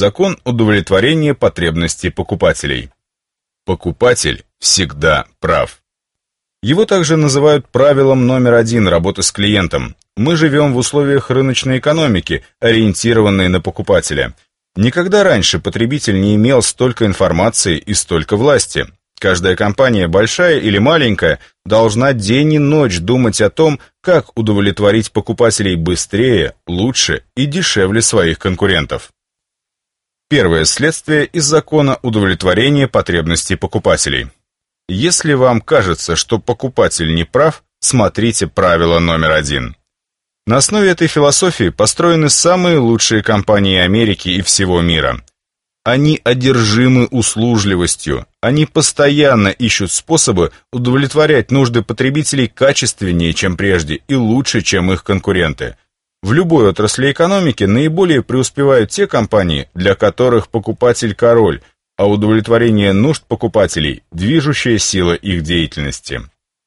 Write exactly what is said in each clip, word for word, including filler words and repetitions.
Закон удовлетворения потребностей покупателей. Покупатель всегда прав. Его также называют правилом номер один работы с клиентом. Мы живем в условиях рыночной экономики, ориентированной на покупателя. Никогда раньше потребитель не имел столько информации и столько власти. Каждая компания, большая или маленькая, должна день и ночь думать о том, как удовлетворить покупателей быстрее, лучше и дешевле своих конкурентов. Первое следствие из закона удовлетворения потребностей покупателей. Если вам кажется, что покупатель не прав, смотрите правило номер один. На основе этой философии построены самые лучшие компании Америки и всего мира. Они одержимы услужливостью, они постоянно ищут способы удовлетворять нужды потребителей качественнее, чем прежде, и лучше, чем их конкуренты. В любой отрасли экономики наиболее преуспевают те компании, для которых покупатель король, а удовлетворение нужд покупателей – движущая сила их деятельности.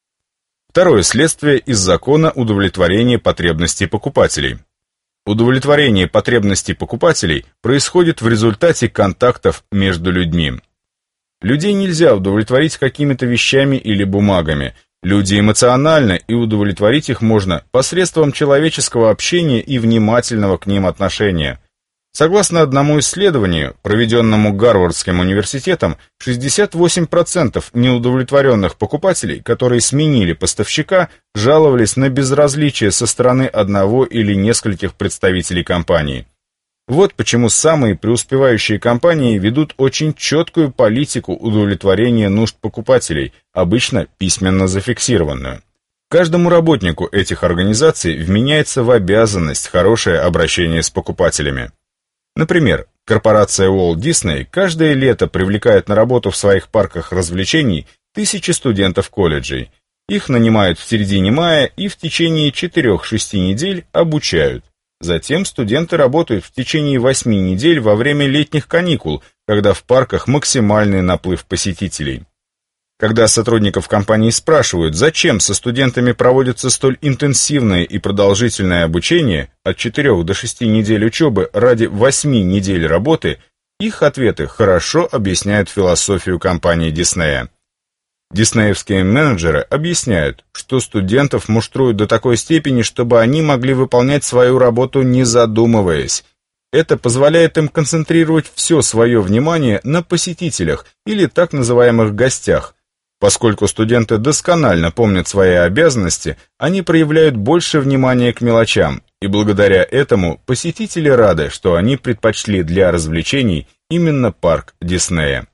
Второе следствие из закона удовлетворения потребностей покупателей. Удовлетворение потребностей покупателей происходит в результате контактов между людьми. Людей нельзя удовлетворить какими-то вещами или бумагами. Люди эмоциональны, и удовлетворить их можно посредством человеческого общения и внимательного к ним отношения. Согласно одному исследованию, проведенному Гарвардским университетом, шестьдесят восемь процентов неудовлетворенных покупателей, которые сменили поставщика, жаловались на безразличие со стороны одного или нескольких представителей компании. Вот почему самые преуспевающие компании ведут очень четкую политику удовлетворения нужд покупателей, обычно письменно зафиксированную. Каждому работнику этих организаций вменяется в обязанность хорошее обращение с покупателями. Например, корпорация Walt Disney каждое лето привлекает на работу в своих парках развлечений тысячи студентов колледжей. Их нанимают в середине мая и в течение четырёх-шести недель обучают. Затем студенты работают в течение восьми недель во время летних каникул, когда в парках максимальный наплыв посетителей. Когда сотрудников компании спрашивают, зачем со студентами проводится столь интенсивное и продолжительное обучение, от четырёх до шести недель учебы ради восьми недель работы, их ответы хорошо объясняют философию компании Диснея. Диснеевские менеджеры объясняют, что студентов муштруют до такой степени, чтобы они могли выполнять свою работу не задумываясь. Это позволяет им концентрировать все свое внимание на посетителях или так называемых гостях. Поскольку студенты досконально помнят свои обязанности, они проявляют больше внимания к мелочам, и благодаря этому посетители рады, что они предпочли для развлечений именно парк Диснея.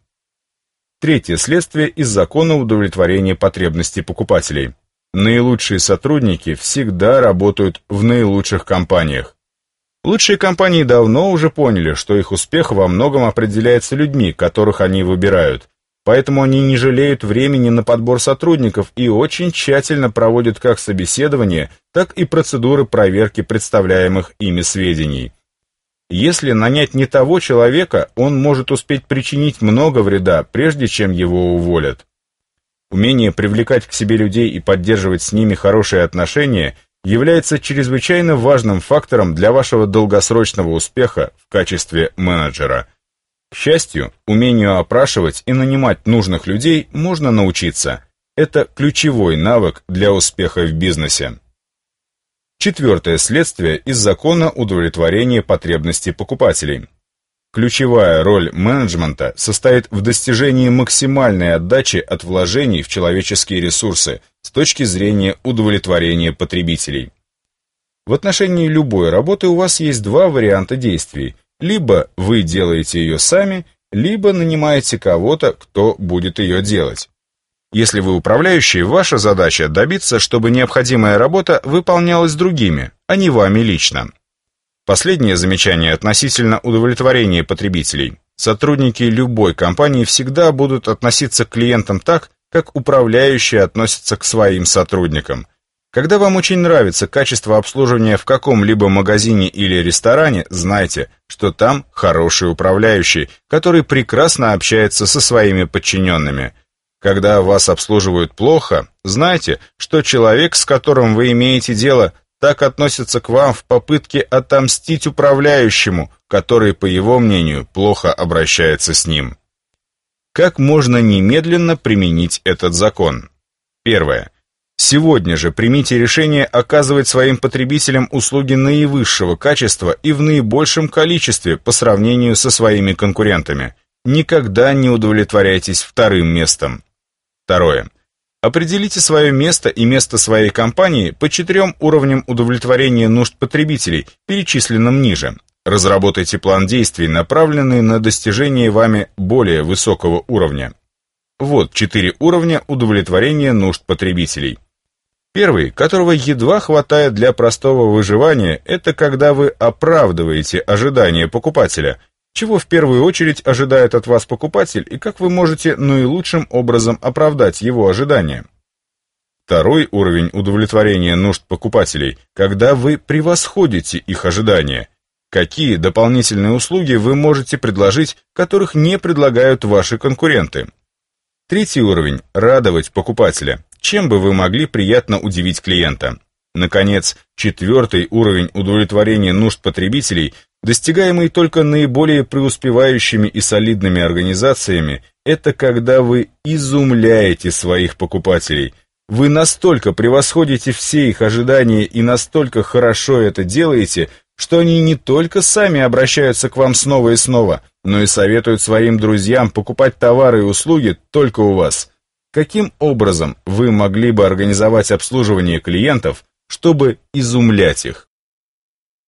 Третье следствие из закона удовлетворения потребностей покупателей. Наилучшие сотрудники всегда работают в наилучших компаниях. Лучшие компании давно уже поняли, что их успех во многом определяется людьми, которых они выбирают. Поэтому они не жалеют времени на подбор сотрудников и очень тщательно проводят как собеседование, так и процедуры проверки представляемых ими сведений. Если нанять не того человека, он может успеть причинить много вреда, прежде чем его уволят. Умение привлекать к себе людей и поддерживать с ними хорошие отношения является чрезвычайно важным фактором для вашего долгосрочного успеха в качестве менеджера. К счастью, умению опрашивать и нанимать нужных людей можно научиться. Это ключевой навык для успеха в бизнесе. Четвертое следствие из закона удовлетворения потребностей покупателей. Ключевая роль менеджмента состоит в достижении максимальной отдачи от вложений в человеческие ресурсы с точки зрения удовлетворения потребителей. В отношении любой работы у вас есть два варианта действий. Либо вы делаете ее сами, либо нанимаете кого-то, кто будет ее делать. Если вы управляющий, ваша задача добиться, чтобы необходимая работа выполнялась другими, а не вами лично. Последнее замечание относительно удовлетворения потребителей. Сотрудники любой компании всегда будут относиться к клиентам так, как управляющие относятся к своим сотрудникам. Когда вам очень нравится качество обслуживания в каком-либо магазине или ресторане, знайте, что там хороший управляющий, который прекрасно общается со своими подчиненными. Когда вас обслуживают плохо, знайте, что человек, с которым вы имеете дело, так относится к вам в попытке отомстить управляющему, который, по его мнению, плохо обращается с ним. Как можно немедленно применить этот закон? Первое. Сегодня же примите решение оказывать своим потребителям услуги наивысшего качества и в наибольшем количестве по сравнению со своими конкурентами. Никогда не удовлетворяйтесь вторым местом. Второе. Определите свое место и место своей компании по четырем уровням удовлетворения нужд потребителей, перечисленным ниже. Разработайте план действий, направленный на достижение вами более высокого уровня. Вот четыре уровня удовлетворения нужд потребителей. Первый, которого едва хватает для простого выживания, это когда вы оправдываете ожидания покупателя, чего в первую очередь ожидает от вас покупатель и как вы можете наилучшим образом оправдать его ожидания. Второй уровень удовлетворения нужд покупателей, когда вы превосходите их ожидания. Какие дополнительные услуги вы можете предложить, которых не предлагают ваши конкуренты? Третий уровень – радовать покупателя. Чем бы вы могли приятно удивить клиента? Наконец, четвертый уровень удовлетворения нужд потребителей, достигаемый только наиболее преуспевающими и солидными организациями, это когда вы изумляете своих покупателей. Вы настолько превосходите все их ожидания и настолько хорошо это делаете, что они не только сами обращаются к вам снова и снова, но и советуют своим друзьям покупать товары и услуги только у вас. Каким образом вы могли бы организовать обслуживание клиентов, чтобы изумлять их?